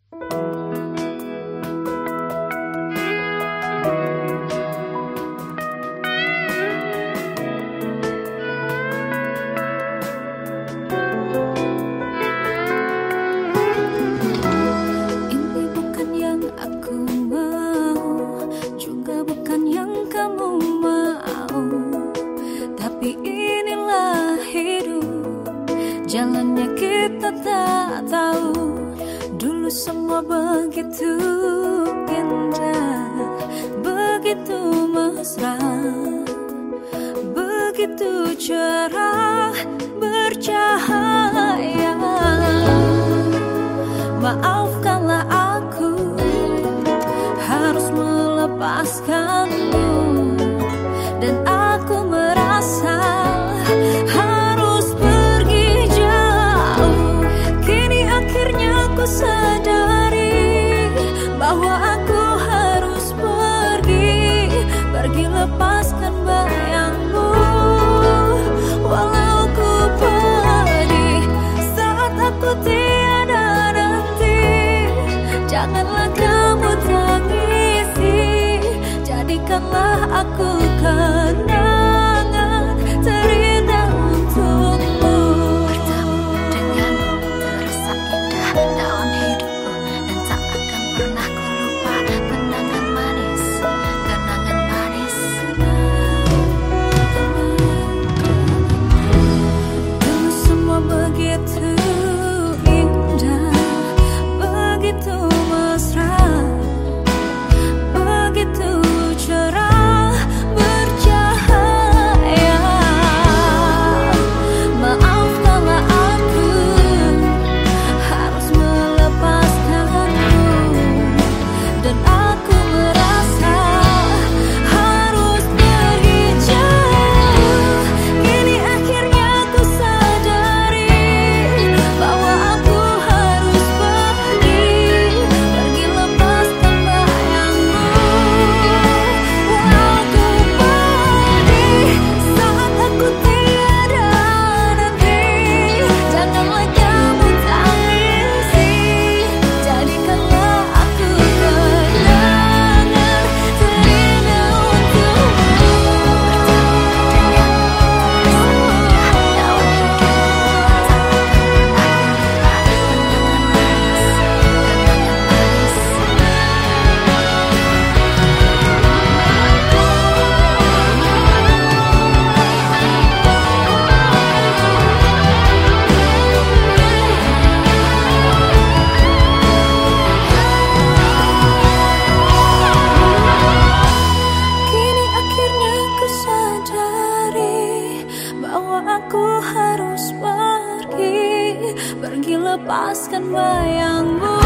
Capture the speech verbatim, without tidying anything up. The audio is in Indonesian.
Jalannya kita tak tahu. Dulu semua begitu indah, begitu mesra, begitu cerah, bercahaya. Maafkanlah aku harus melepaskanmu, dan aku merasa sadari bahwa aku harus pergi, pergi lepaskan bayangmu. Walau ku pedih saat aku tiada nanti, janganlah kamu tangisi, jadikanlah aku kenangan terindah untukmu. Bertemu denganmu terasa indah dalam hidupku, dan tak akan pernah ku lupa kenangan manis, kenangan manis. Dulu semua begitu indah, begitu mesra, begitu cerah, bercahaya. Maafkanlah aku harus melepaskanmu, dan aku merasa harus pergi jauh. Kini akhirnya ku sadari bahwa aku harus pergi, pergi lepaskan bayangmu. Walau ku pedih saat aku tiada nanti, janganlah kamu tangisi, jadikanlah aku kenangan terindah untukmu. Kini akhirnya ku sadari bahwa aku harus pergi, pergi lepaskan bayangmu.